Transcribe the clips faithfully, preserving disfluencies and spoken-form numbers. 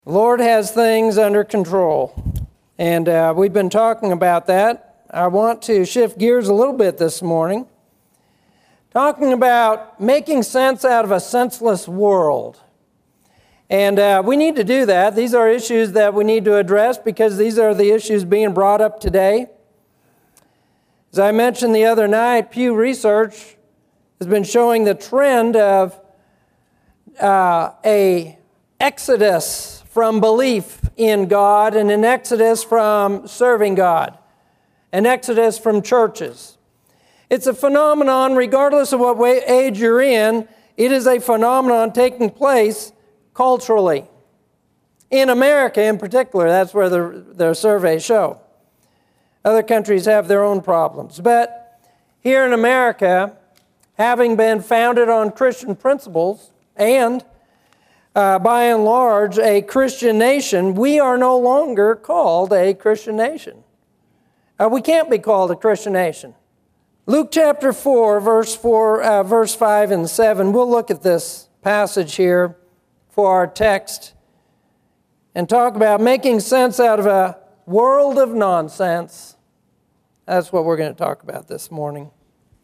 The Lord has things under control, and uh, we've been talking about that. I want to shift gears a little bit this morning, talking about making sense out of a senseless world. And uh, we need to do that. These are issues that we need to address because these are the issues being brought up today. As I mentioned the other night, Pew Research has been showing the trend of uh, a exodus from belief in God and an exodus from serving God, an exodus from churches. It's a phenomenon, regardless of what age you're in, it is a phenomenon taking place culturally. In America in particular, that's where the, the surveys show. Other countries have their own problems. But here in America, having been founded on Christian principles and Uh, by and large, a Christian nation, we are no longer called a Christian nation. Uh, we can't be called a Christian nation. Luke chapter four, verse four, uh, verse five and seven. We'll look at this passage here for our text and talk about making sense out of a world of nonsense. That's what we're going to talk about this morning.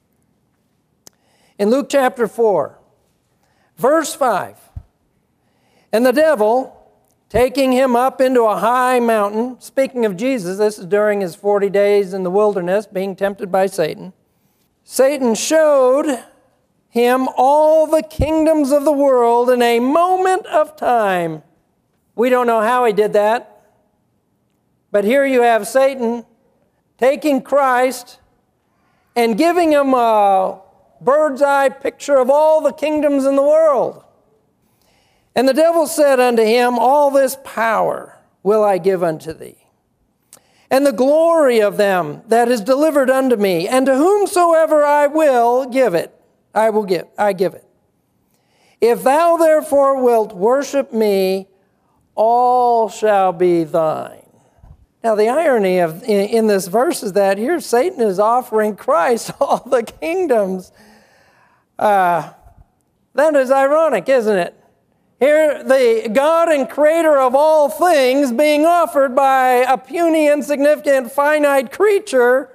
In Luke chapter four, verse five. And the devil, taking him up into a high mountain, speaking of Jesus, this is during his forty days in the wilderness, being tempted by Satan. Satan showed him all the kingdoms of the world in a moment of time. We don't know how he did that. But here you have Satan taking Christ and giving him a bird's eye picture of all the kingdoms in the world. And the devil said unto him, all this power will I give unto thee, and the glory of them that is delivered unto me, and to whomsoever I will give it, I will give, I give it. If thou therefore wilt worship me, all shall be thine. Now the irony of in, in this verse is that here Satan is offering Christ all the kingdoms. Uh, that is ironic, isn't it? Here, the God and creator of all things being offered by a puny, insignificant, finite creature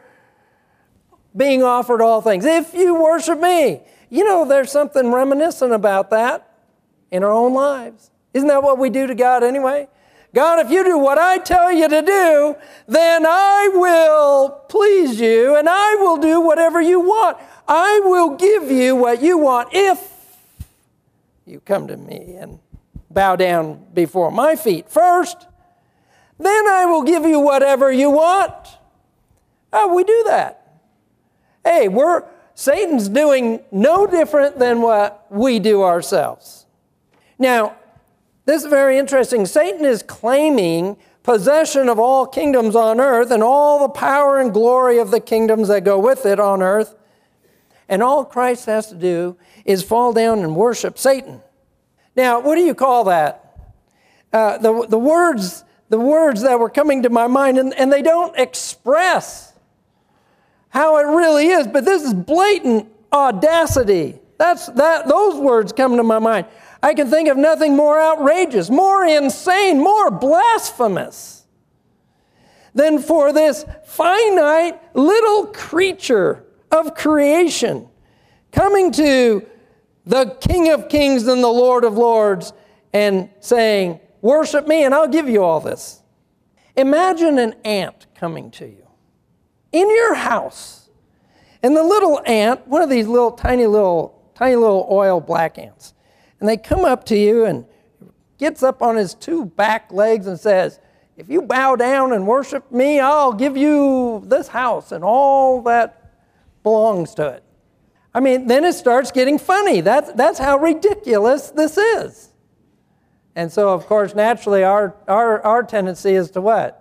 being offered all things. If you worship me. You know, there's something reminiscent about that in our own lives. Isn't that what we do to God anyway? God, if you do what I tell you to do, then I will please you and I will do whatever you want. I will give you what you want if you come to me and bow down before my feet first, then I will give you whatever you want. Oh, we do that. Hey, we're Satan's doing no different than what we do ourselves. Now, this is very interesting. Satan is claiming possession of all kingdoms on earth and all the power and glory of the kingdoms that go with it on earth. And all Christ has to do is fall down and worship Satan. Now, what do you call that? Uh, the, the words the words that were coming to my mind, and, and they don't express how it really is, but this is blatant audacity. That's that. Those words come to my mind. I can think of nothing more outrageous, more insane, more blasphemous than for this finite little creature of creation coming to the King of Kings and the Lord of Lords and saying, worship me and I'll give you all this. Imagine an ant coming to you in your house. And the little ant, one of these little tiny little, tiny little oil black ants, and they come up to you and gets up on his two back legs and says, if you bow down and worship me, I'll give you this house and all that belongs to it. I mean, then it starts getting funny. That's, that's how ridiculous this is. And so, of course, naturally, our, our, our tendency is to what?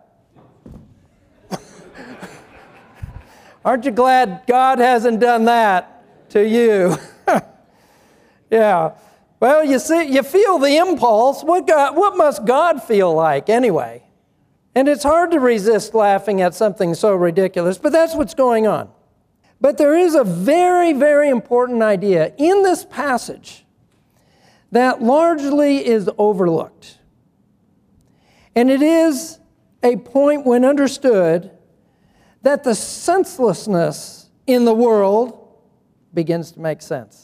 Aren't you glad God hasn't done that to you? Yeah. Well, you see, you feel the impulse. What, God, what must God feel like anyway? And it's hard to resist laughing at something so ridiculous, but that's what's going on. But there is a very, very important idea in this passage that largely is overlooked. And it is a point, when understood, that the senselessness in the world begins to make sense,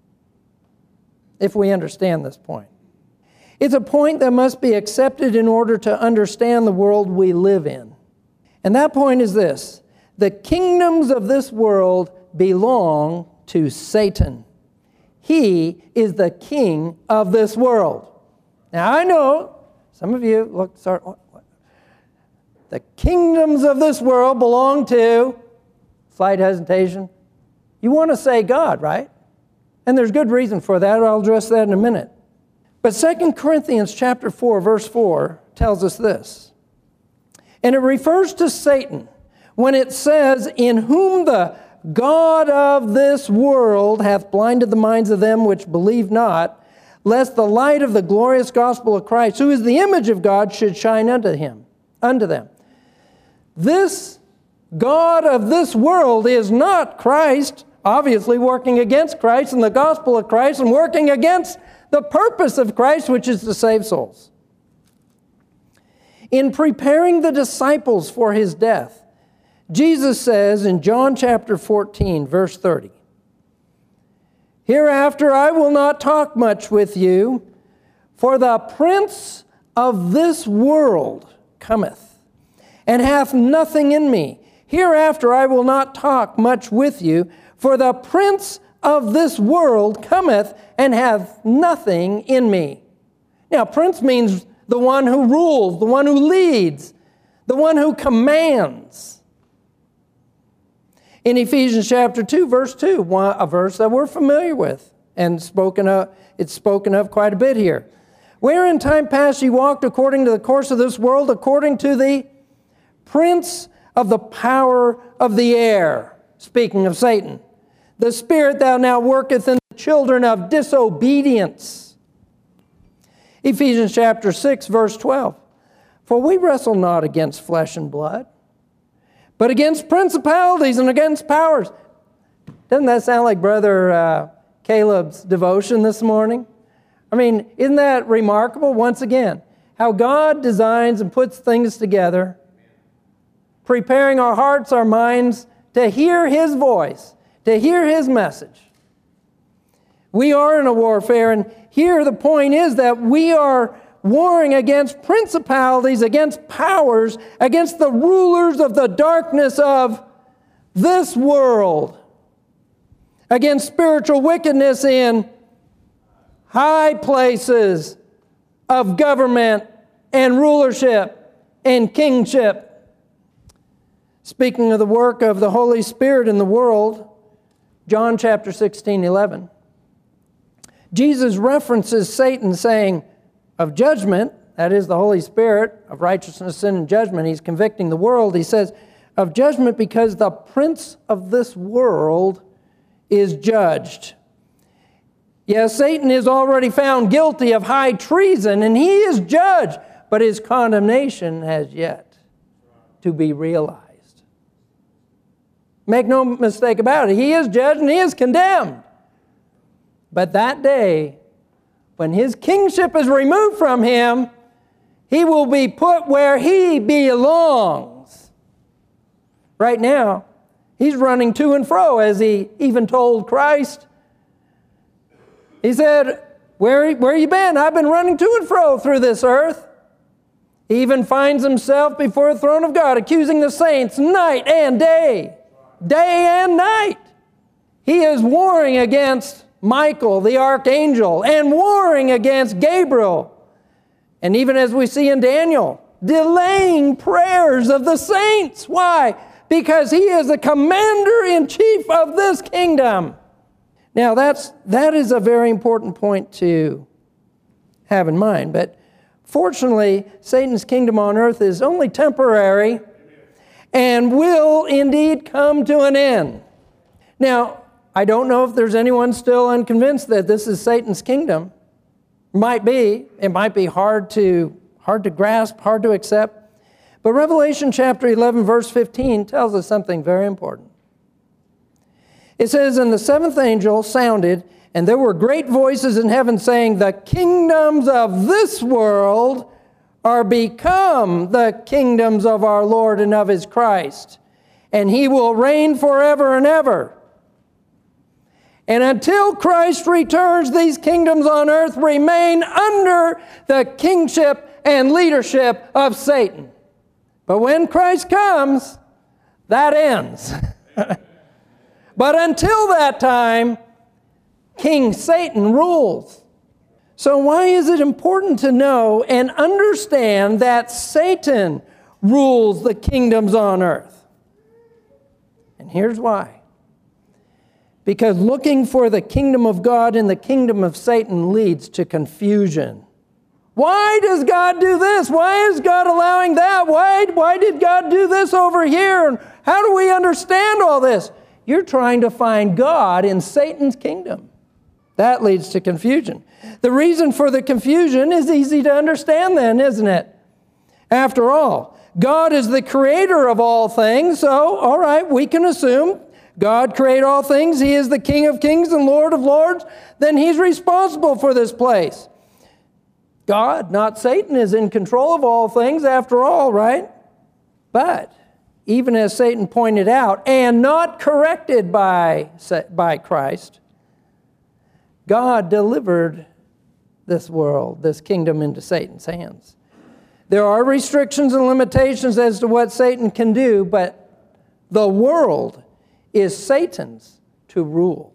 if we understand this point. It's a point that must be accepted in order to understand the world we live in. And that point is this: the kingdoms of this world belong to Satan. He is the king of this world. Now I know some of you look, sorry, what, what? The kingdoms of this world belong to, slight hesitation, you want to say God, right? And there's good reason for that. I'll address that in a minute. But Second Corinthians chapter four, verse four tells us this. And it refers to Satan when it says, in whom the God of this world hath blinded the minds of them which believe not, lest the light of the glorious gospel of Christ, who is the image of God, should shine unto him, unto them. This God of this world is not Christ, obviously working against Christ and the gospel of Christ, and working against the purpose of Christ, which is to save souls. In preparing the disciples for his death, Jesus says in John chapter fourteen, verse thirty, hereafter I will not talk much with you, for the prince of this world cometh, and hath nothing in me. Hereafter I will not talk much with you, for the prince of this world cometh, and hath nothing in me. Now, prince means the one who rules, the one who leads, the one who commands. In Ephesians chapter two, verse two, one, a verse that we're familiar with, and spoken of, it's spoken of quite a bit here. Where in time past ye walked according to the course of this world, according to the prince of the power of the air, speaking of Satan, the spirit that now worketh in the children of disobedience. Ephesians chapter six, verse twelve, for we wrestle not against flesh and blood, but against principalities and against powers. Doesn't that sound like Brother uh, Caleb's devotion this morning? I mean, isn't that remarkable? Once again, how God designs and puts things together, preparing our hearts, our minds to hear his voice, to hear his message. We are in a warfare, and here the point is that we are warring against principalities, against powers, against the rulers of the darkness of this world, against spiritual wickedness in high places of government and rulership and kingship. Speaking of the work of the Holy Spirit in the world, John chapter sixteen, eleven, Jesus references Satan saying, of judgment, that is the Holy Spirit, of righteousness, sin, and judgment. He's convicting the world. He says, of judgment because the prince of this world is judged. Yes, Satan is already found guilty of high treason, and he is judged, but his condemnation has yet to be realized. Make no mistake about it. He is judged and he is condemned. But that day, when his kingship is removed from him, he will be put where he belongs. Right now, he's running to and fro, as he even told Christ. He said, where, where you been? I've been running to and fro through this earth. He even finds himself before the throne of God, accusing the saints night and day, day and night. He is warring against Michael, the archangel, and warring against Gabriel. And even as we see in Daniel, delaying prayers of the saints. Why? Because he is the commander-in-chief of this kingdom. Now, that's, that is a very important point to have in mind. But fortunately, Satan's kingdom on earth is only temporary and will indeed come to an end. Now, I don't know if there's anyone still unconvinced that this is Satan's kingdom. Might be. It might be hard to, hard to grasp, hard to accept. But Revelation chapter eleven, verse fifteen tells us something very important. It says, and the seventh angel sounded, and there were great voices in heaven saying, the kingdoms of this world are become the kingdoms of our Lord and of his Christ, and he will reign forever and ever. And until Christ returns, these kingdoms on earth remain under the kingship and leadership of Satan. But when Christ comes, that ends. But until that time, King Satan rules. So why is it important to know and understand that Satan rules the kingdoms on earth? And here's why. Because looking for the kingdom of God in the kingdom of Satan leads to confusion. Why does God do this? Why is God allowing that? Why, why did God do this over here? And how do we understand all this? You're trying to find God in Satan's kingdom. That leads to confusion. The reason for the confusion is easy to understand then, isn't it? After all, God is the creator of all things, so, all right, we can assume God created all things. He is the King of kings and Lord of lords. Then he's responsible for this place. God, not Satan, is in control of all things after all, right? But even as Satan pointed out, and not corrected by, by Christ, God delivered this world, this kingdom, into Satan's hands. There are restrictions and limitations as to what Satan can do, but the world is Satan's to rule.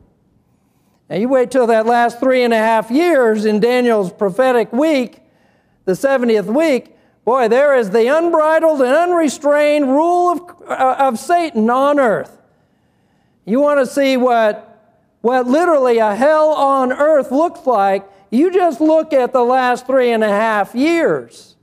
Now you wait till that last three and a half years in Daniel's prophetic week, the seventieth week, boy, there is the unbridled and unrestrained rule of, uh, of Satan on earth. You want to see what, what literally a hell on earth looks like, you just look at the last three and a half years.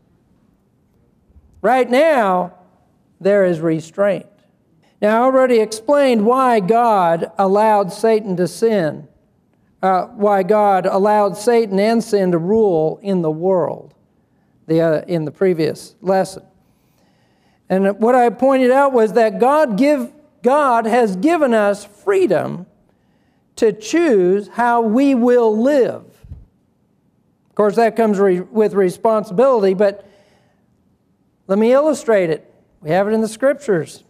Right now, there is restraint. Now, I already explained why God allowed Satan to sin, uh, why God allowed Satan and sin to rule in the world the, uh, in the previous lesson. And what I pointed out was that God, give, God has given us freedom to choose how we will live. Of course, that comes re- with responsibility, but let me illustrate it. We have it in the Scriptures.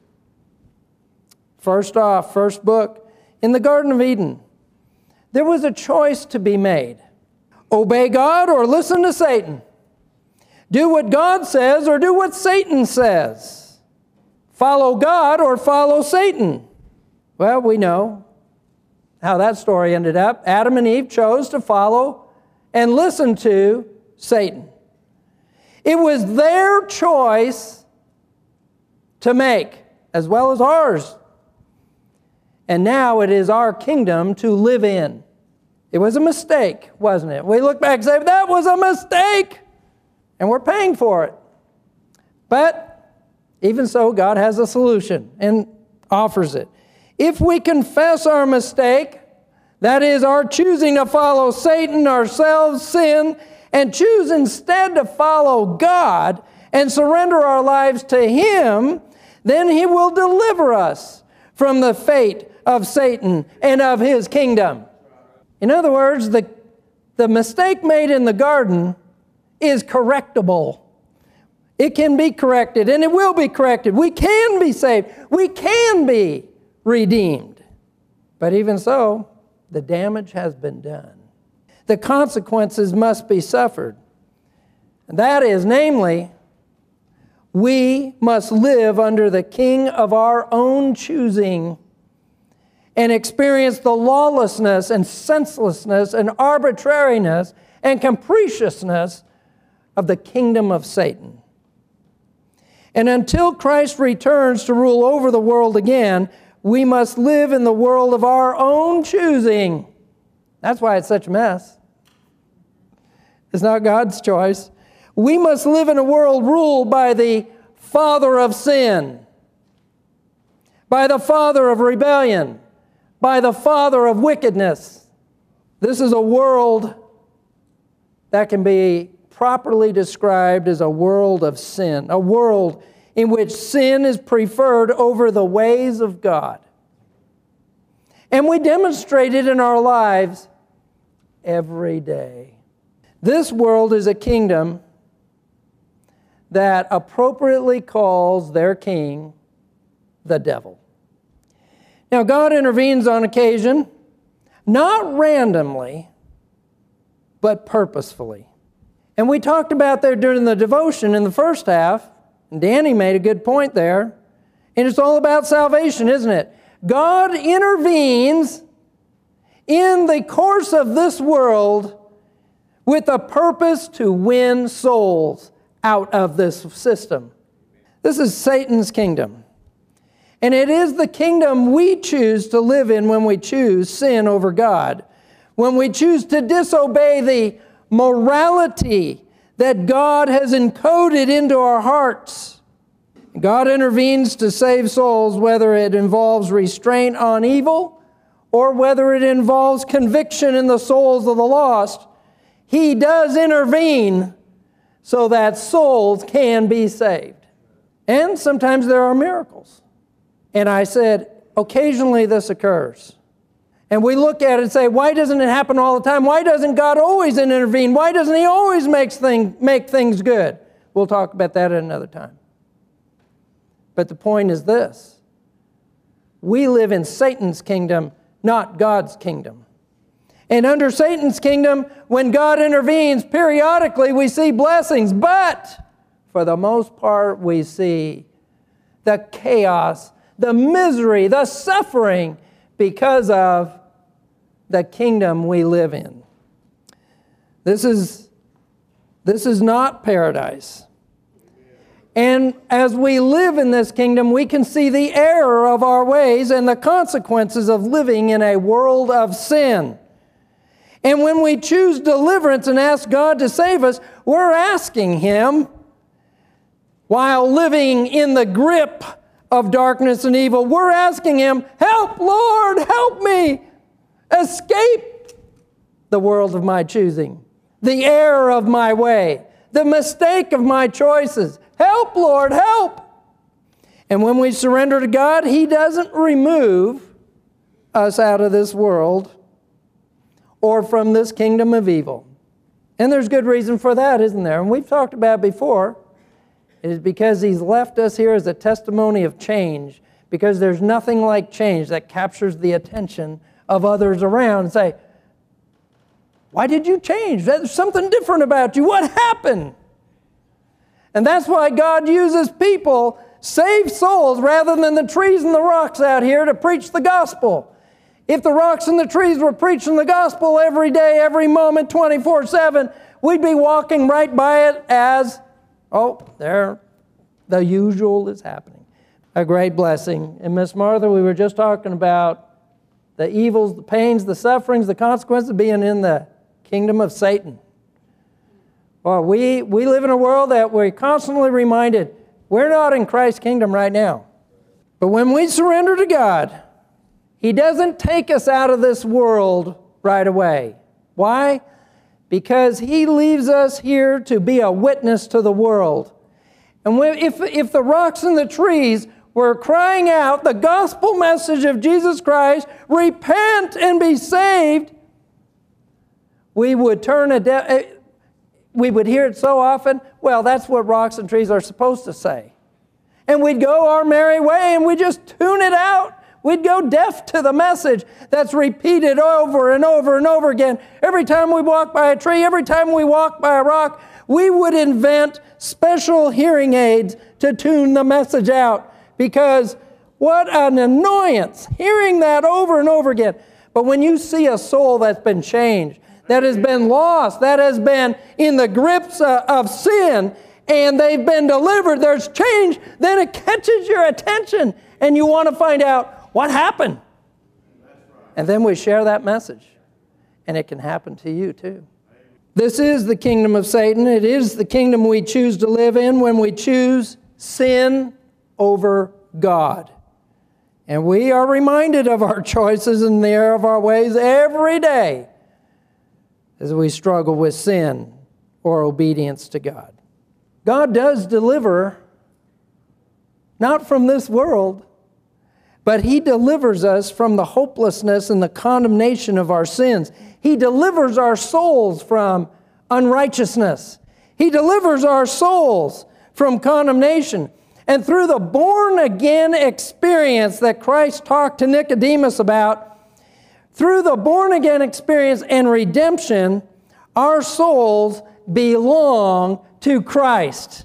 First off, first book, in the Garden of Eden, there was a choice to be made. Obey God or listen to Satan. Do what God says or do what Satan says. Follow God or follow Satan. Well, we know how that story ended up. Adam and Eve chose to follow and listen to Satan. It was their choice to make, as well as ours. And now it is our kingdom to live in. It was a mistake, wasn't it? We look back and say, that was a mistake. And we're paying for it. But even so, God has a solution and offers it. If we confess our mistake, that is our choosing to follow Satan, ourselves, sin, and choose instead to follow God and surrender our lives to Him, then He will deliver us from the fate of Satan and of his kingdom. In other words, the, the mistake made in the garden is correctable. It can be corrected, and it will be corrected. We can be saved. We can be redeemed. But even so, the damage has been done. The consequences must be suffered. And that is, namely, we must live under the king of our own choosing and experience the lawlessness and senselessness and arbitrariness and capriciousness of the kingdom of Satan. And until Christ returns to rule over the world again, we must live in the world of our own choosing. That's why it's such a mess. It's not God's choice. We must live in a world ruled by the father of sin, by the father of rebellion, by the father of wickedness. This is a world that can be properly described as a world of sin, a world in which sin is preferred over the ways of God. And we demonstrate it in our lives every day. This world is a kingdom that appropriately calls their king the devil. Now, God intervenes on occasion, not randomly, but purposefully. And we talked about that during the devotion in the first half, and Danny made a good point there, and it's all about salvation, isn't it? God intervenes in the course of this world with a purpose to win souls out of this system. This is Satan's kingdom. And it is the kingdom we choose to live in when we choose sin over God. When we choose to disobey the morality that God has encoded into our hearts. God intervenes to save souls, whether it involves restraint on evil or whether it involves conviction in the souls of the lost. He does intervene so that souls can be saved. And sometimes there are miracles. And I said, occasionally this occurs. And we look at it and say, why doesn't it happen all the time? Why doesn't God always intervene? Why doesn't He always make, thing, make things good? We'll talk about that at another time. But the point is this. We live in Satan's kingdom, not God's kingdom. And under Satan's kingdom, when God intervenes, periodically we see blessings. But for the most part, we see the chaos, the misery, the suffering because of the kingdom we live in. This is, this is not paradise. And as we live in this kingdom, we can see the error of our ways and the consequences of living in a world of sin. And when we choose deliverance and ask God to save us, we're asking Him, while living in the grip of darkness and evil, we're asking Him, help, Lord, help me escape the world of my choosing, the error of my way, the mistake of my choices. Help, Lord, help. And when we surrender to God, He doesn't remove us out of this world or from this kingdom of evil. And there's good reason for that, isn't there? And we've talked about it before. It is because He's left us here as a testimony of change, because there's nothing like change that captures the attention of others around and say, why did you change? There's something different about you. What happened? And that's why God uses people, save souls, rather than the trees and the rocks out here to preach the gospel. If the rocks and the trees were preaching the gospel every day, every moment, twenty-four seven, we'd be walking right by it as, oh, there, the usual is happening. A great blessing. And Miss Martha, we were just talking about the evils, the pains, the sufferings, the consequences of being in the kingdom of Satan. Well, we, we live in a world that we're constantly reminded, we're not in Christ's kingdom right now. But when we surrender to God, He doesn't take us out of this world right away. Why? Because He leaves us here to be a witness to the world. And if, if the rocks and the trees were crying out the gospel message of Jesus Christ, repent and be saved, we would turn a deaf... We would hear it so often, well, that's what rocks and trees are supposed to say. And we'd go our merry way and we'd just tune it out. We'd go deaf to the message that's repeated over and over and over again. Every time we walk by a tree, every time we walk by a rock, we would invent special hearing aids to tune the message out. Because what an annoyance, hearing that over and over again. But when you see a soul that's been changed, that has been lost, that has been in the grips uh, of sin, and they've been delivered, there's change, then it catches your attention, and you want to find out what happened. And then we share that message, and it can happen to you too. This is the kingdom of Satan. It is the kingdom we choose to live in when we choose sin over God. And we are reminded of our choices and the error of our ways every day as we struggle with sin or obedience to God. God does deliver, not from this world, but He delivers us from the hopelessness and the condemnation of our sins. He delivers our souls from unrighteousness. He delivers our souls from condemnation. And through the born-again experience that Christ talked to Nicodemus about, through the born-again experience and redemption, our souls belong to Christ.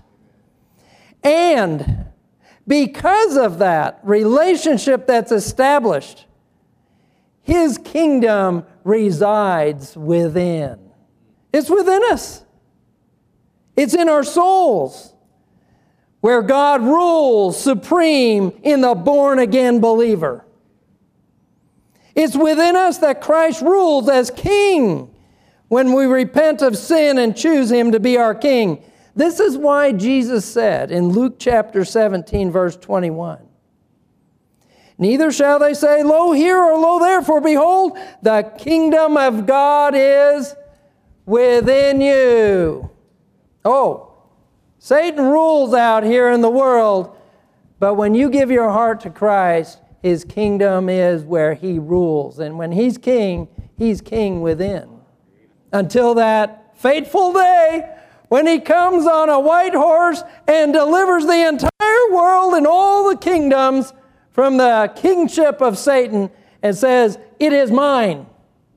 And because of that relationship that's established, His kingdom resides within. It's within us. It's in our souls, where God rules supreme in the born-again believer. It's within us that Christ rules as King when we repent of sin and choose Him to be our King. This is why Jesus said in Luke chapter seventeen, verse twenty-one, "Neither shall they say, Lo here or lo there, for behold, the kingdom of God is within you." Oh, Satan rules out here in the world, but when you give your heart to Christ, His kingdom is where He rules. And when He's king, He's king within. Until that fateful day when He comes on a white horse and delivers the entire world and all the kingdoms from the kingship of Satan and says, "It is mine."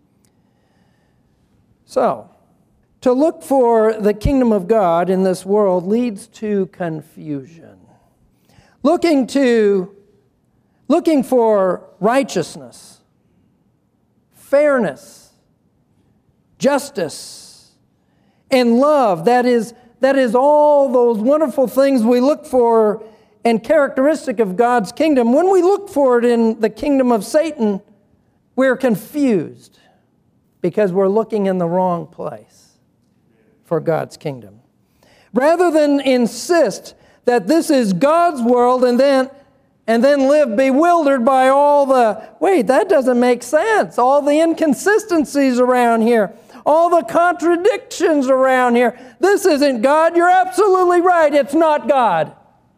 So, to look for the kingdom of God in this world leads to confusion. Looking to, looking for righteousness, fairness, justice, and love. That is, that is all those wonderful things we look for and characteristic of God's kingdom. When we look for it in the kingdom of Satan, we're confused because we're looking in the wrong place for God's kingdom. Rather than insist that this is God's world and then and then live bewildered by all the, wait, that doesn't make sense, all the inconsistencies around here, all the contradictions around here. This isn't God. You're absolutely right. It's not God.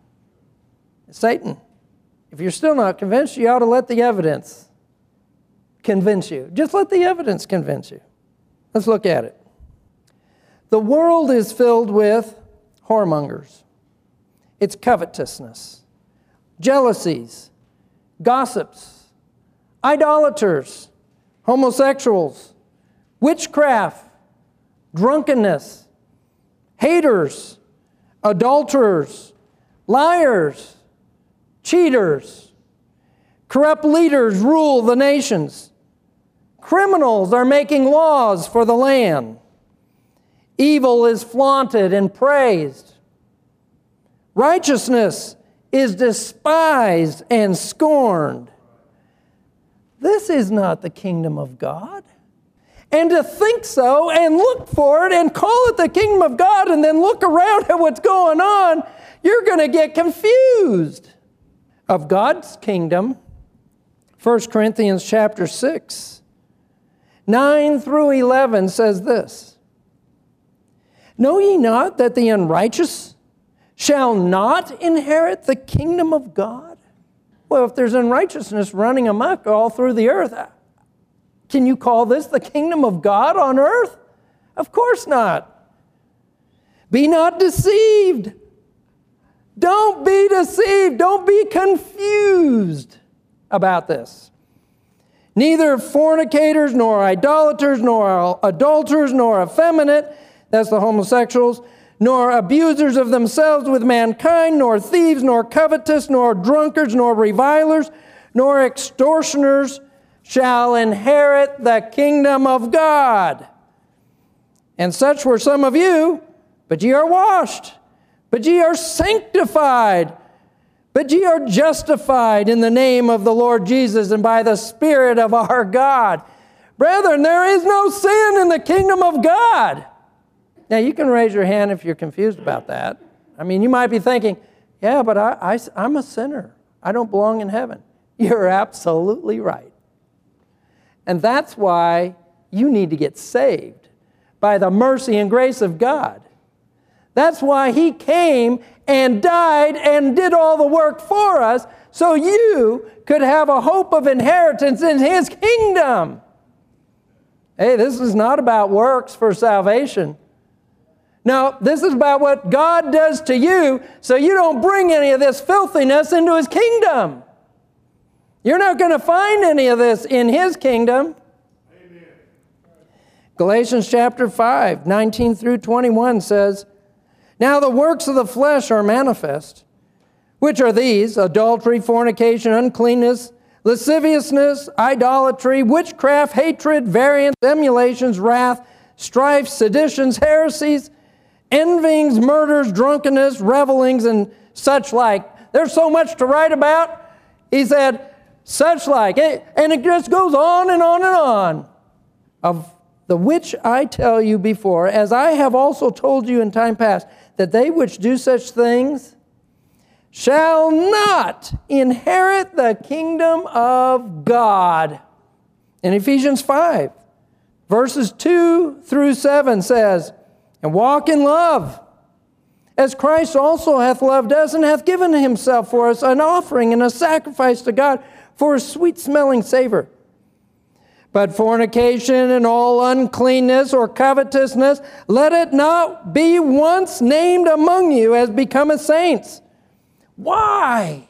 Satan, if you're still not convinced, you ought to let the evidence convince you. Just let the evidence convince you. Let's look at it. The world is filled with whoremongers. It's covetousness, jealousies, gossips, idolaters, homosexuals, witchcraft, drunkenness, haters, adulterers, liars, cheaters. Corrupt leaders rule the nations. Criminals are making laws for the land. Evil is flaunted and praised. Righteousness is despised and scorned. This is not the kingdom of God. And to think so and look for it and call it the kingdom of God and then look around at what's going on, you're going to get confused. Of God's kingdom, First Corinthians chapter six, nine through eleven says this, "Know ye not that the unrighteous shall not inherit the kingdom of God?" Well, if there's unrighteousness running amok all through the earth, can you call this the kingdom of God on earth? Of course not. Be not deceived. Don't be deceived. Don't be confused about this. Neither fornicators, nor idolaters, nor adulterers, nor effeminate, that's the homosexuals, nor abusers of themselves with mankind, nor thieves, nor covetous, nor drunkards, nor revilers, nor extortioners shall inherit the kingdom of God. And such were some of you, but ye are washed, but ye are sanctified, but ye are justified in the name of the Lord Jesus and by the Spirit of our God. Brethren, there is no sin in the kingdom of God. Now, you can raise your hand if you're confused about that. I mean, you might be thinking, yeah, but I, I, I'm a sinner. I don't belong in heaven. You're absolutely right. And that's why you need to get saved by the mercy and grace of God. That's why He came and died and did all the work for us so you could have a hope of inheritance in His kingdom. Hey, this is not about works for salvation. No, this is about what God does to you, so you don't bring any of this filthiness into His kingdom. You're not going to find any of this in His kingdom. Amen. Galatians chapter five, nineteen through twenty-one says, "Now the works of the flesh are manifest, which are these: adultery, fornication, uncleanness, lasciviousness, idolatry, witchcraft, hatred, variance, emulations, wrath, strife, seditions, heresies, envyings, murders, drunkenness, revelings, and such like." There's so much to write about. He said, such like. And it just goes on and on and on. "Of the which I tell you before, as I have also told you in time past, that they which do such things shall not inherit the kingdom of God." In Ephesians five, verses two through seven says, "And walk in love, as Christ also hath loved us, and hath given Himself for us an offering and a sacrifice to God for a sweet-smelling savor. But fornication and all uncleanness or covetousness, let it not be once named among you as becometh saints." Why?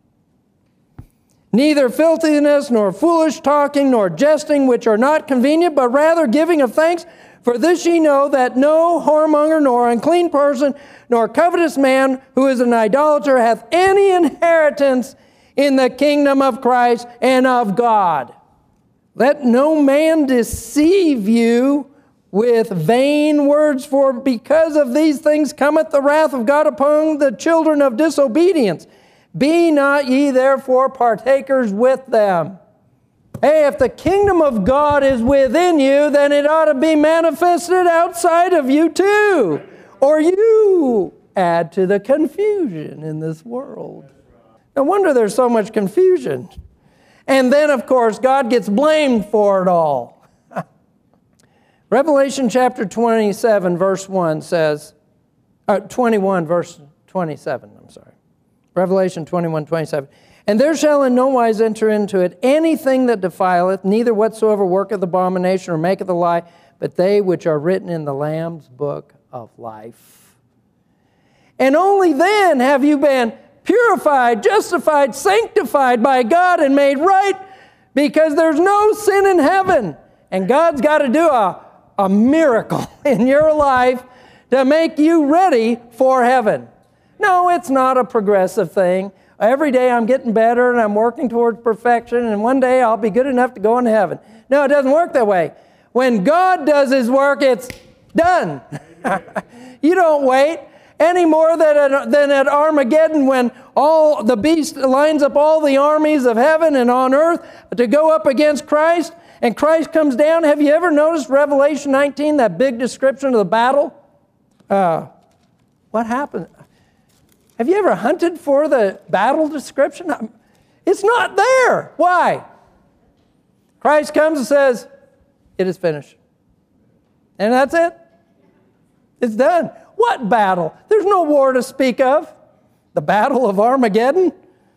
"Neither filthiness, nor foolish talking, nor jesting, which are not convenient, but rather giving of thanks. For this ye know, that no whoremonger, nor unclean person, nor covetous man, who is an idolater, hath any inheritance in the kingdom of Christ and of God. Let no man deceive you with vain words, for because of these things cometh the wrath of God upon the children of disobedience. Be not ye therefore partakers with them." Hey, if the kingdom of God is within you, then it ought to be manifested outside of you too. Or you add to the confusion in this world. No wonder there's so much confusion. And then, of course, God gets blamed for it all. Revelation chapter twenty-seven, verse one says, uh, twenty-one, verse twenty-seven, I'm sorry. Revelation twenty-one, twenty-seven. "And there shall in no wise enter into it anything that defileth, neither whatsoever worketh abomination or maketh a lie, but they which are written in the Lamb's book of life. And only then have you been purified, justified, sanctified by God, and made right, because there's no sin in heaven. And God's got to do a, a miracle in your life to make you ready for heaven. No, it's not a progressive thing. Every day I'm getting better and I'm working towards perfection, and one day I'll be good enough to go into heaven. No, it doesn't work that way. When God does His work, it's done. You don't wait any more than at, than at Armageddon, when all the beast lines up all the armies of heaven and on earth to go up against Christ, and Christ comes down. Have you ever noticed Revelation nineteen, that big description of the battle? Uh, what happened? Have you ever hunted for the battle description? It's not there. Why? Christ comes and says, "It is finished." And that's it. It's done. What battle? There's no war to speak of. The battle of Armageddon.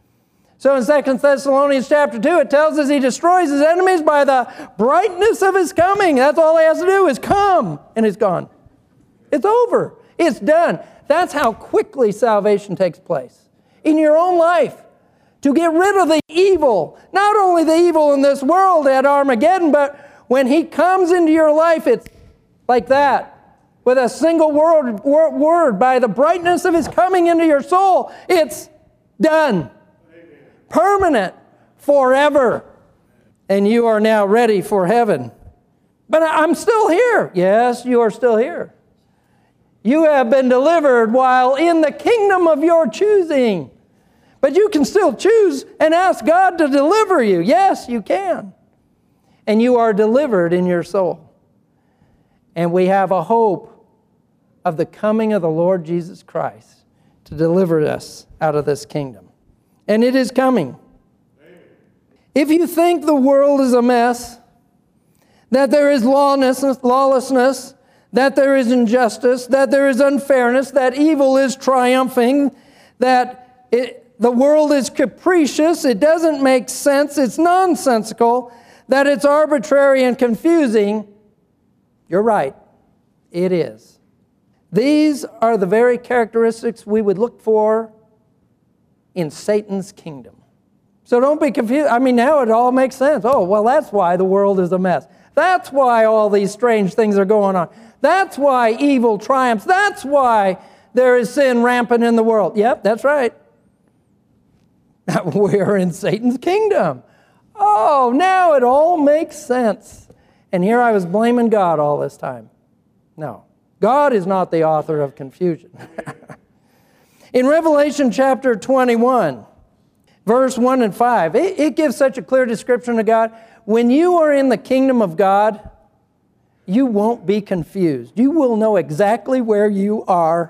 So in Second Thessalonians chapter two, it tells us He destroys His enemies by the brightness of His coming. That's all He has to do is come, and He's gone. It's over. It's done. That's how quickly salvation takes place in your own life. To get rid of the evil, not only the evil in this world at Armageddon, but when He comes into your life, it's like that. With a single word, word, word, by the brightness of His coming into your soul, it's done. Amen. Permanent, forever. And you are now ready for heaven. But I'm still here. Yes, you are still here. You have been delivered while in the kingdom of your choosing. But you can still choose and ask God to deliver you. Yes, you can. And you are delivered in your soul. And we have a hope of the coming of the Lord Jesus Christ to deliver us out of this kingdom. And it is coming. Amen. If you think the world is a mess, that there is lawlessness, lawlessness, that there is injustice, that there is unfairness, that evil is triumphing, that it, the world is capricious, it doesn't make sense, it's nonsensical, that it's arbitrary and confusing, you're right. It is. These are the very characteristics we would look for in Satan's kingdom. So don't be confused. I mean, now it all makes sense. Oh, well, that's why the world is a mess. That's why all these strange things are going on. That's why evil triumphs. That's why there is sin rampant in the world. Yep, that's right. We're in Satan's kingdom. Oh, now it all makes sense. And here I was blaming God all this time. No, God is not the author of confusion. In Revelation chapter twenty-one, verse one and five, it, it gives such a clear description of God. When you are in the kingdom of God, you won't be confused. You will know exactly where you are.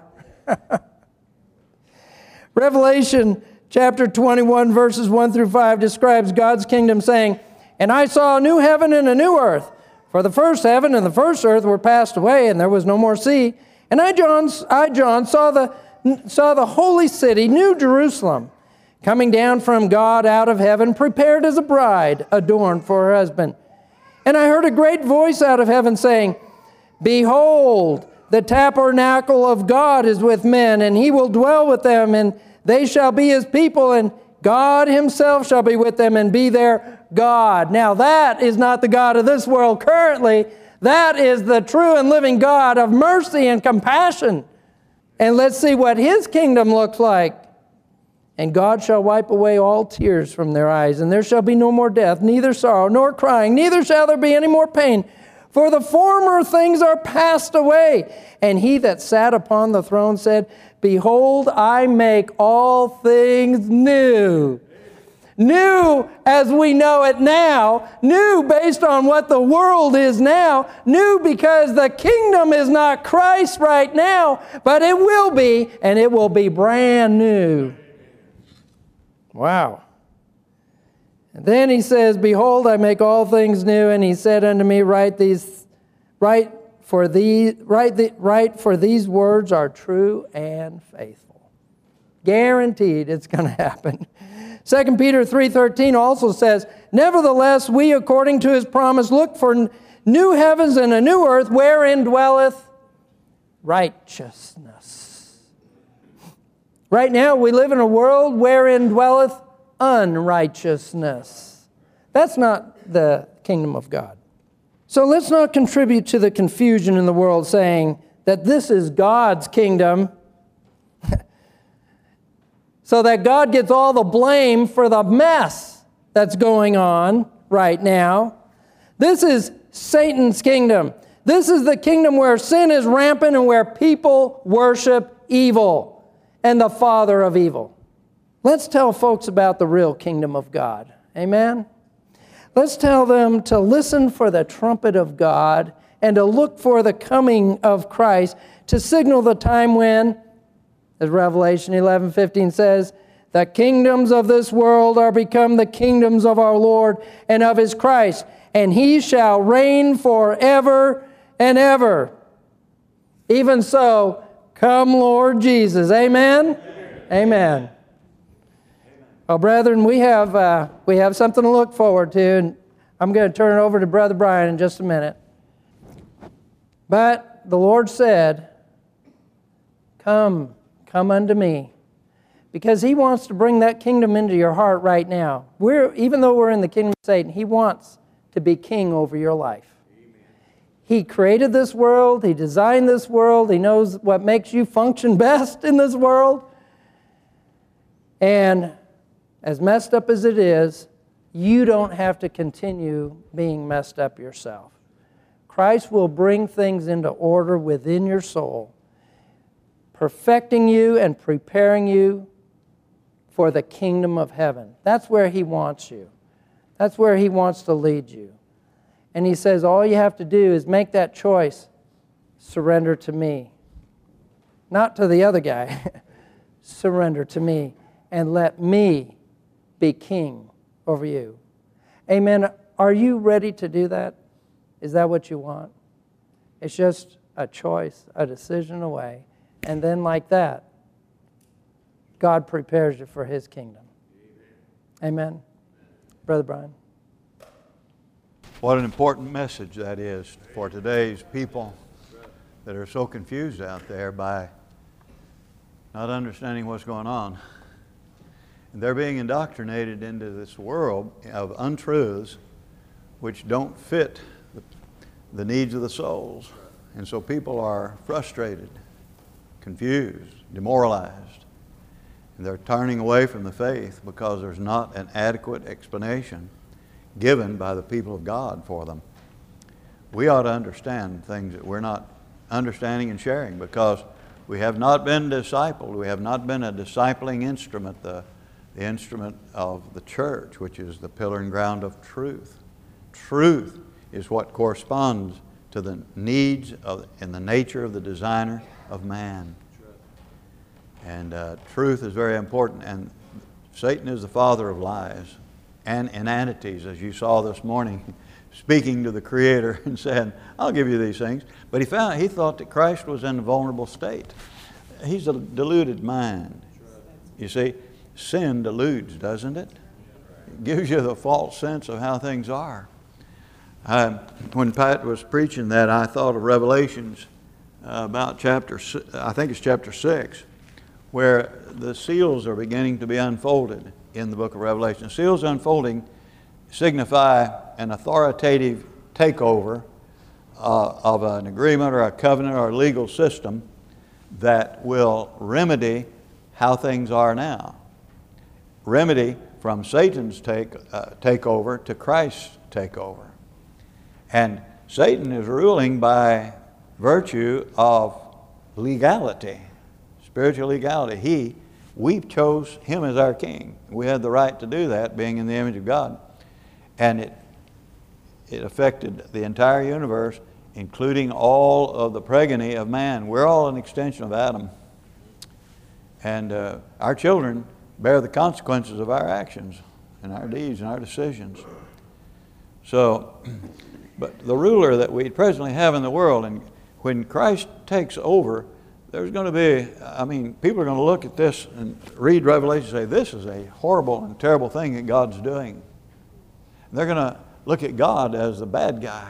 Revelation chapter twenty-one, verses one through five describes God's kingdom saying, "And I saw a new heaven and a new earth. For the first heaven and the first earth were passed away, and there was no more sea. And I, John, I, John saw the, saw the holy city, New Jerusalem, coming down from God out of heaven, prepared as a bride, adorned for her husband. And I heard a great voice out of heaven saying, 'Behold, the tabernacle of God is with men, and he will dwell with them, and they shall be his people, and God himself shall be with them and be their God.'" Now that is not the God of this world currently. That is the true and living God of mercy and compassion. And let's see what his kingdom looks like. "And God shall wipe away all tears from their eyes, and there shall be no more death, neither sorrow, nor crying, neither shall there be any more pain. For the former things are passed away. And he that sat upon the throne said, 'Behold, I make all things new.'" New as we know it now, new based on what the world is now, new because the kingdom is not Christ right now, but it will be, and it will be brand new. Wow. And then he says, "Behold, I make all things new," and he said unto me, "Write these, write for these, write the, write for these words are true and faithful." Guaranteed it's going to happen. Second Peter three thirteen also says, "Nevertheless, we, according to his promise, look for new heavens and a new earth, wherein dwelleth righteousness." Right now, we live in a world wherein dwelleth unrighteousness. That's not the kingdom of God. So let's not contribute to the confusion in the world saying that this is God's kingdom, so that God gets all the blame for the mess that's going on right now. This is Satan's kingdom. This is the kingdom where sin is rampant and where people worship evil and the father of evil. Let's tell folks about the real kingdom of God. Amen? Let's tell them to listen for the trumpet of God and to look for the coming of Christ to signal the time when, as Revelation eleven fifteen says, "The kingdoms of this world are become the kingdoms of our Lord and of his Christ, and he shall reign forever and ever. Even so, come Lord Jesus." Amen? Amen. Amen. Well, brethren, we have, uh, we have something to look forward to, and I'm going to turn it over to Brother Brian in just a minute. But the Lord said, "Come, come unto me," because he wants to bring that kingdom into your heart right now. We're, even though we're in the kingdom of Satan, he wants to be king over your life. Amen. He created this world. He designed this world. He knows what makes you function best in this world. And as messed up as it is, you don't have to continue being messed up yourself. Christ will bring things into order within your soul, perfecting you and preparing you for the kingdom of heaven. That's where he wants you. That's where he wants to lead you. And he says all you have to do is make that choice. Surrender to me. Not to the other guy. Surrender to me and let me be king over you. Amen. Are you ready to do that? Is that what you want? It's just a choice, a decision away. And then like that, God prepares you for his kingdom. Amen. Brother Brian. What an important message that is for today's people. that are so confused out there by not understanding what's going on. And they're being indoctrinated into this world of untruths which don't fit the, the needs of the souls. And so people are frustrated, confused, demoralized. And they're turning away from the faith because there's not an adequate explanation given by the people of God for them. We ought to understand things that we're not understanding and sharing because we have not been discipled. We have not been a discipling instrument, the, the instrument of the church, which is the pillar and ground of truth. Truth is what corresponds to the needs of, and the nature of the designer of man. And uh, truth is very important. And Satan is the father of lies and inanities, as you saw this morning, speaking to the Creator and saying, I'll give you these things. But he found he thought that Christ was in a vulnerable state. He's a deluded mind. You see, sin deludes, doesn't it? It gives you the false sense of how things are. I, when Pat was preaching that, I thought of Revelations uh, about chapter, I think it's chapter six, where the seals are beginning to be unfolded in the book of Revelation. Seals unfolding signify an authoritative takeover uh, of an agreement or a covenant or a legal system that will remedy how things are now. Remedy from Satan's take, uh, takeover to Christ's takeover. And Satan is ruling by virtue of legality, spiritual legality. He, we chose him as our king. We had the right to do that, being in the image of God. And it, it affected the entire universe, including all of the progeny of man. We're all an extension of Adam. And uh, our children bear the consequences of our actions and our deeds and our decisions. So, but the ruler that we presently have in the world, and when Christ takes over, there's going to be, I mean, people are going to look at this and read Revelation and say, this is a horrible and terrible thing that God's doing. They're going to look at God as the bad guy.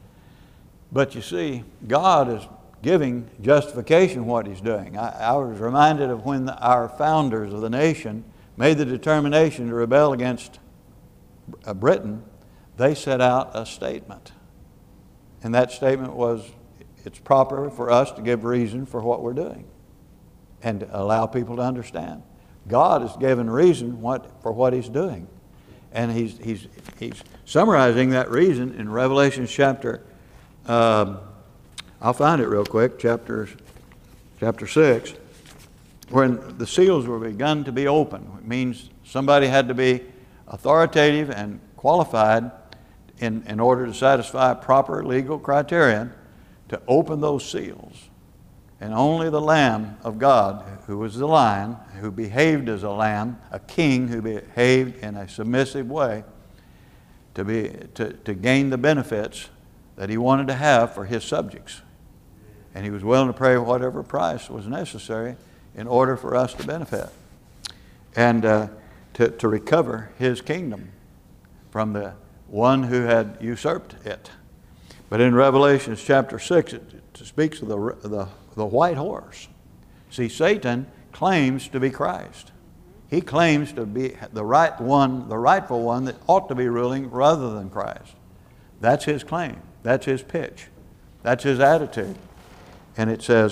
But you see, God is giving justification what He's doing. I, I was reminded of when the, our founders of the nation made the determination to rebel against Britain. They set out a statement. And that statement was, it's proper for us to give reason for what we're doing and to allow people to understand. God has given reason what, for what He's doing. And he's, he's, he's summarizing that reason in Revelation chapter, um, I'll find it real quick, chapter, chapter six, when the seals were begun to be opened. It means somebody had to be authoritative and qualified in, in order to satisfy proper legal criterion to open those seals. And only the Lamb of God, who was the lion, who behaved as a lamb, a king who behaved in a submissive way to, be, to, to gain the benefits that he wanted to have for his subjects. And he was willing to pay whatever price was necessary in order for us to benefit and uh, to, to recover his kingdom from the one who had usurped it. But in Revelation chapter six, it, it speaks of the, the, the white horse. See, Satan claims to be Christ. He claims to be the right one, the rightful one that ought to be ruling rather than Christ. That's his claim. That's his pitch. That's his attitude. And it says,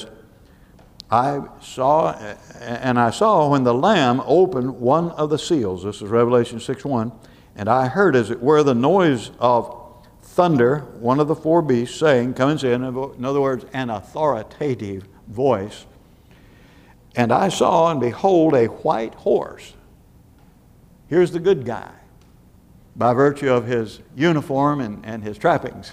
I saw, and I saw when the Lamb opened one of the seals. This is Revelation six one. And I heard, as it were, the noise of thunder, one of the four beasts saying, come and see, in other words, an authoritative voice. And I saw, and behold, a white horse. Here's the good guy, by virtue of his uniform and, and his trappings.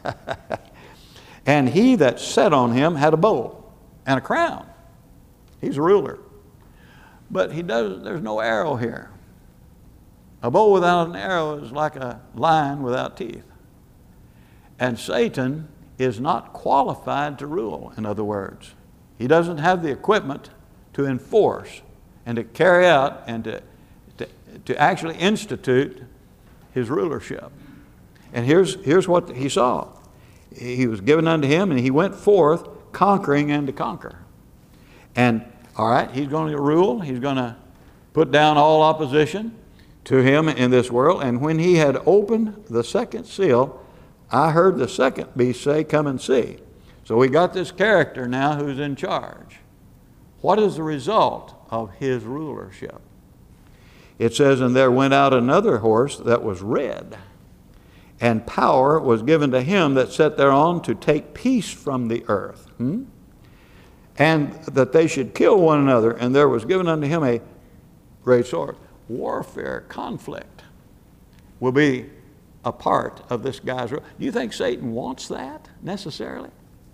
And he that sat on him had a bow and a crown. He's a ruler. But he does, there's no arrow here. A bow without an arrow is like a lion without teeth. And Satan is not qualified to rule, in other words. He doesn't have the equipment to enforce and to carry out and to, to, to actually institute his rulership. And here's, here's what he saw. He was given unto him, and he went forth conquering and to conquer. And all right, he's going to rule. He's going to put down all opposition to him in this world. And when he had opened the second seal, I heard the second beast say, come and see. So we got this character now who's in charge. What is the result of his rulership? It says, and there went out another horse that was red, and power was given to him that sat thereon to take peace from the earth. Hmm? And that they should kill one another, and there was given unto him a great sword. Warfare, conflict will be a part of this guy's rule. Do you think Satan wants that necessarily?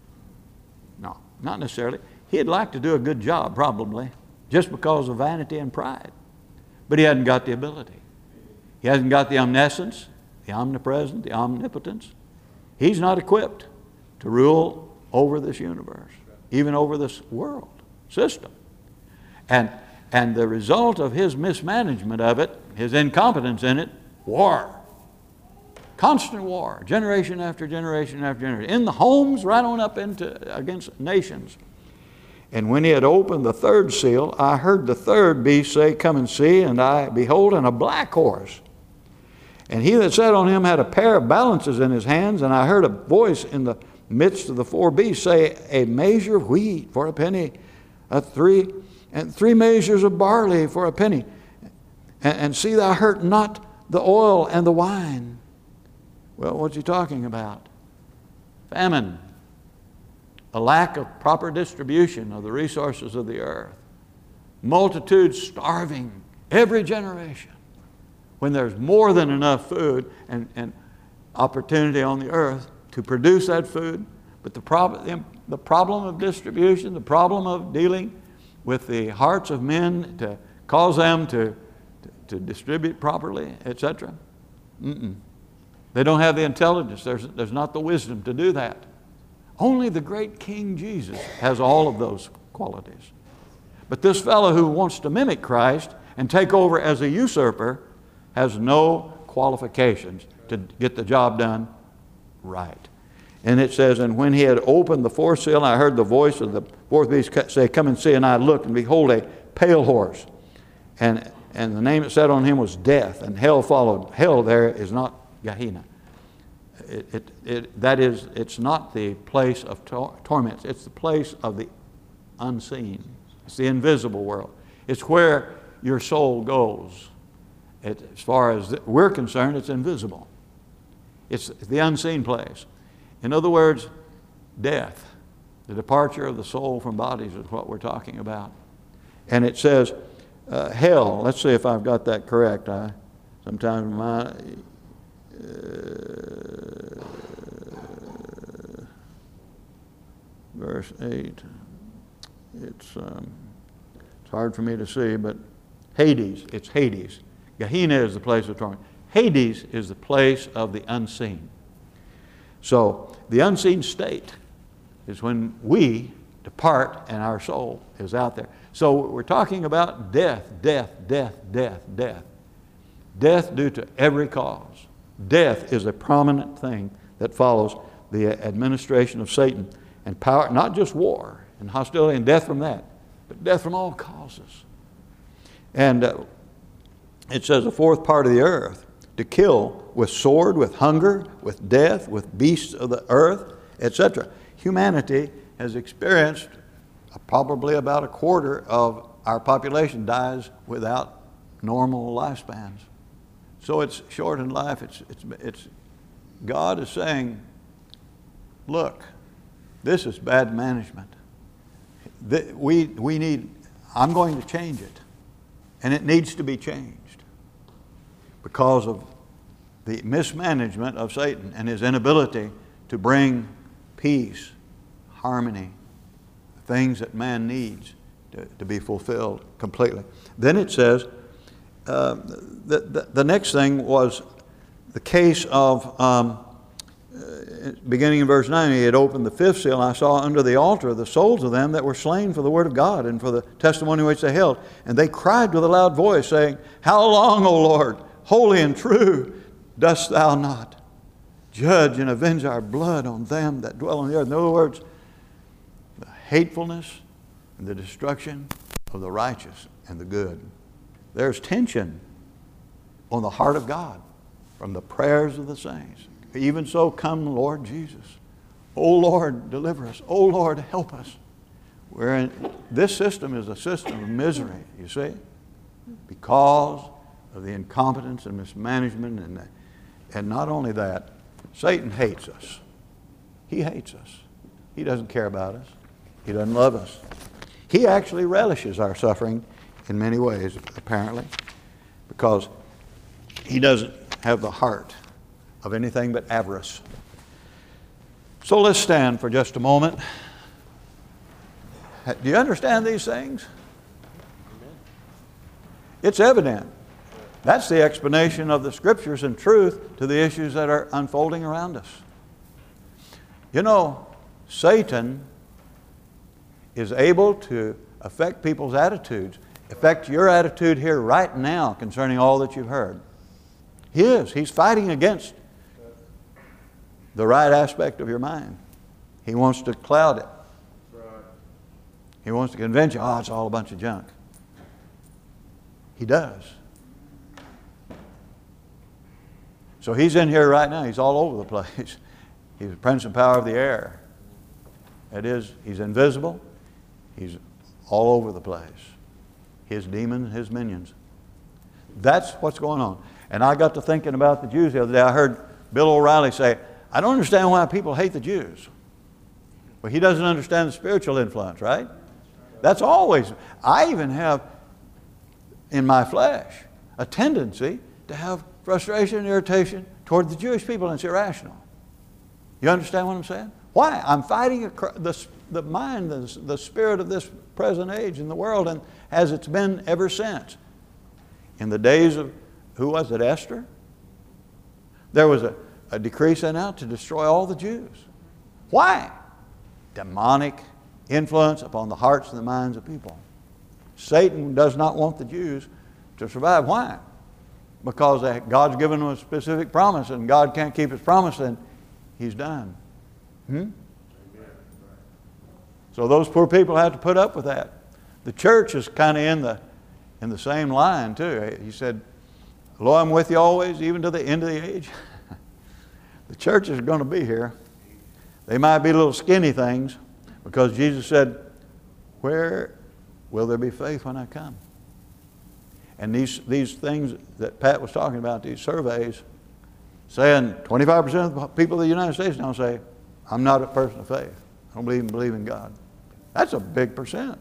No, not necessarily. He'd like to do a good job probably, just because of vanity and pride. But he hasn't got the ability. He hasn't got the omniscience, the omnipresence, the omnipotence. He's not equipped to rule over this universe, even over this world system. And, and the result of his mismanagement of it, his incompetence in it, war. Constant war, generation after generation after generation. In the homes, right on up into against nations. And when he had opened the third seal, I heard the third beast say, come and see, and I, behold, and a black horse. And he that sat on him had a pair of balances in his hands, and I heard a voice in the midst of the four beasts say, a measure of wheat for a penny, a three, and three measures of barley for a penny. And, and see thou hurt not the oil and the wine. Well, what's he talking about? Famine. A lack of proper distribution of the resources of the earth. Multitudes starving every generation. When there's more than enough food and, and opportunity on the earth to produce that food, but the problem, the problem of distribution, the problem of dealing with the hearts of men to cause them to, to, to distribute properly, et cetera. Mm-mm. They don't have the intelligence. There's, there's not the wisdom to do that. Only the great King Jesus has all of those qualities. But this fellow who wants to mimic Christ and take over as a usurper has no qualifications to get the job done right. And it says, and when he had opened the fourth seal, I heard the voice of the fourth beast say, come and see. And I looked, and behold, a pale horse. And, and the name that sat on him was Death, and hell followed. Hell there is not Gehenna. It, it, it, that is, it's not the place of tor- torments. It's the place of the unseen. It's the invisible world. It's where your soul goes. It, as far as th- we're concerned, it's invisible. It's the unseen place. In other words, death, the departure of the soul from bodies is what we're talking about. And it says, uh, hell, let's see if I've got that correct. I sometimes my... Uh, verse eight. It's um, it's hard for me to see, but Hades. It's Hades. Gehenna is the place of torment. Hades is the place of the unseen. So the unseen state is when we depart and our soul is out there. So we're talking about death, death, death, death, death. Death due to every cause. Death is a prominent thing that follows the administration of Satan and power, not just war and hostility and death from that, but death from all causes. And uh, it says a fourth part of the earth to kill with sword, with hunger, with death, with beasts of the earth, et cetera. Humanity has experienced uh, probably about a quarter of our population dies without normal lifespans. So it's short in life. It's, it's, it's, God is saying, look, this is bad management. The, we, we need, I'm going to change it. And it needs to be changed because of the mismanagement of Satan and his inability to bring peace, harmony, things that man needs to, to be fulfilled completely. Then it says, Uh, the, the, the next thing was the case of, um, uh, beginning in verse nine, he had opened the fifth seal, and I saw under the altar the souls of them that were slain for the word of God and for the testimony which they held. And they cried with a loud voice, saying, how long, O Lord, holy and true, dost thou not judge and avenge our blood on them that dwell on the earth? In other words, hatefulness and the destruction of the righteous and the good. There's tension on the heart of God from the prayers of the saints. Even so, come, Lord Jesus. Oh, Lord, deliver us. Oh, Lord, help us. We're in, this system is a system of misery, you see, because of the incompetence and mismanagement. And, and not only that, Satan hates us. He hates us. He doesn't care about us. He doesn't love us. He actually relishes our suffering in many ways, apparently, because he doesn't have the heart of anything but avarice. So let's stand for just a moment. Do you understand these things? It's evident. That's the explanation of the Scriptures and truth to the issues that are unfolding around us. You know, Satan is able to affect people's attitudes, affect your attitude here right now concerning all that you've heard. He is. He's fighting against the right aspect of your mind. He wants to cloud it. He wants to convince you, oh, it's all a bunch of junk. He does. So he's in here right now. He's all over the place. He's the prince and power of the air. That is, he's invisible. He's all over the place. His demons, his minions. That's what's going on. And I got to thinking about the Jews the other day. I heard Bill O'Reilly say, I don't understand why people hate the Jews. Well, he doesn't understand the spiritual influence, right? That's always, I even have in my flesh a tendency to have frustration and irritation toward the Jewish people, and it's irrational. You understand what I'm saying? Why? I'm fighting a, the, the mind, the, the spirit of this present age in the world, and as it's been ever since. In the days of, who was it, Esther? There was a, a decree sent out to destroy all the Jews. Why? Demonic influence upon the hearts and the minds of people. Satan does not want the Jews to survive. Why? Because God's given them a specific promise, and God can't keep his promise, and he's done. Hmm? So those poor people have to put up with that. The church is kind of in the in the same line too. He said, Lo, I'm with you always, even to the end of the age. The church is going to be here. They might be little skinny things, because Jesus said, where will there be faith when I come? And these, these things that Pat was talking about, these surveys, saying twenty-five percent of the people of the United States now say, I'm not a person of faith. I don't even believe in God. That's a big percent.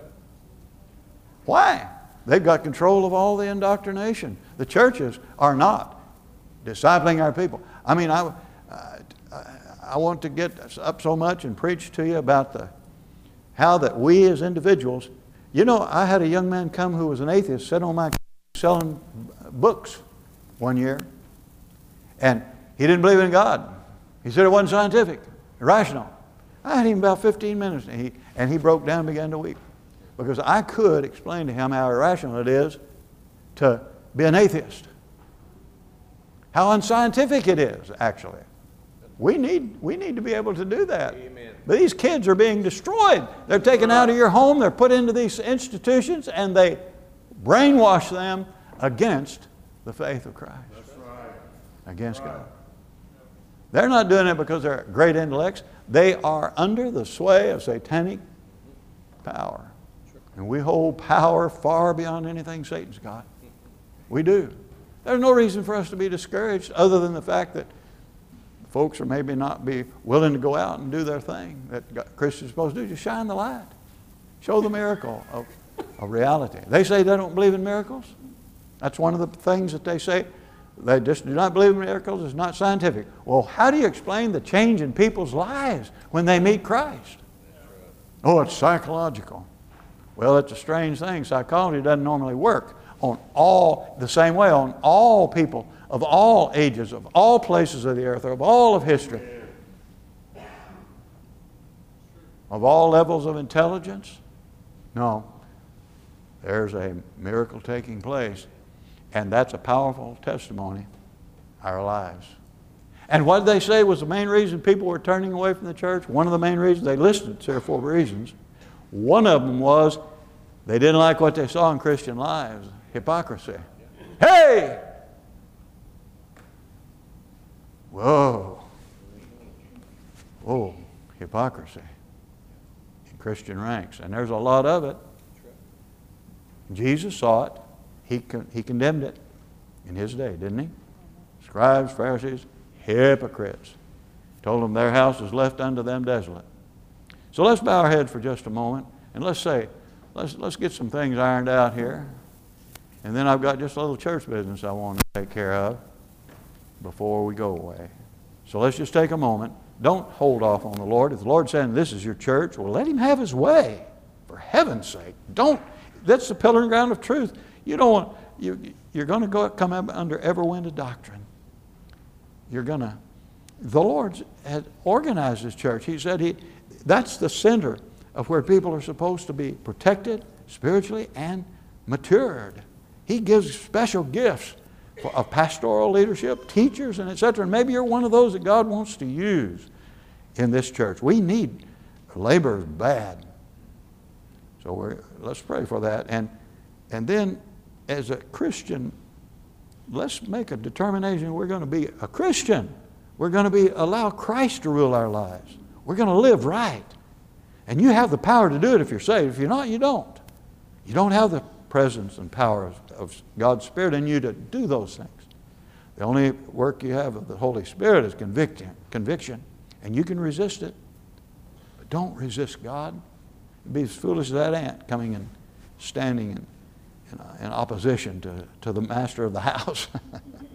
Why? They've got control of all the indoctrination. The churches are not discipling our people. I mean, I, I, I want to get up so much and preach to you about the how that we as individuals, you know, I had a young man come who was an atheist, sit on my selling books one year, and he didn't believe in God. He said it wasn't scientific, irrational. I had him about fifteen minutes, and he, and he broke down and began to weep, because I could explain to him how irrational it is to be an atheist, how unscientific it is, actually. We need, we need to be able to do that. Amen. But these kids are being destroyed. They're taken out of your home, they're put into these institutions, and they brainwash them against the faith of Christ. That's right. Against That's right. God. They're not doing it because they're great intellects. They are under the sway of satanic power. And we hold power far beyond anything Satan's got. We do. There's no reason for us to be discouraged other than the fact that folks are maybe not be willing to go out and do their thing that Christians are supposed to do. Just shine the light. Show the miracle of, of reality. They say they don't believe in miracles. That's one of the things that they say. They just do not believe in miracles. It's not scientific. Well, how do you explain the change in people's lives when they meet Christ? Oh, it's psychological. Well, it's a strange thing. Psychology doesn't normally work on all the same way on all people of all ages, of all places of the earth, of all of history, of all levels of intelligence. No, there's a miracle taking place, and that's a powerful testimony, our lives. And what did they say was the main reason people were turning away from the church? One of the main reasons, they listed three or four reasons. One of them was they didn't like what they saw in Christian lives, hypocrisy. Hey! Whoa. Whoa, hypocrisy in Christian ranks. And there's a lot of it. Jesus saw it. He, con- he condemned it in his day, didn't he? Scribes, Pharisees, hypocrites. Told them their house was left unto them desolate. So let's bow our heads for just a moment and let's say, let's, let's get some things ironed out here. And then I've got just a little church business I want to take care of before we go away. So let's just take a moment. Don't hold off on the Lord. If the Lord's saying this is your church, well, let him have his way. For heaven's sake. Don't, that's the pillar and ground of truth. You don't want, you, you're going to go come under every wind of doctrine. You're going to, the Lord had organized his church. He said he, that's the center of where people are supposed to be protected spiritually and matured. He gives special gifts for, of pastoral leadership, teachers, and et cetera. And maybe you're one of those that God wants to use in this church. We need laborers bad. So we're, let's pray for that. And, and then as a Christian, let's make a determination we're going to be a Christian. We're going to be allow Christ to rule our lives. We're going to live right. And you have the power to do it if you're saved. If you're not, you don't. You don't have the presence and power of, of God's Spirit in you to do those things. The only work you have of the Holy Spirit is conviction, conviction, and you can resist it. But don't resist God. Be as foolish as that ant coming and standing in, in, in opposition to, to the master of the house.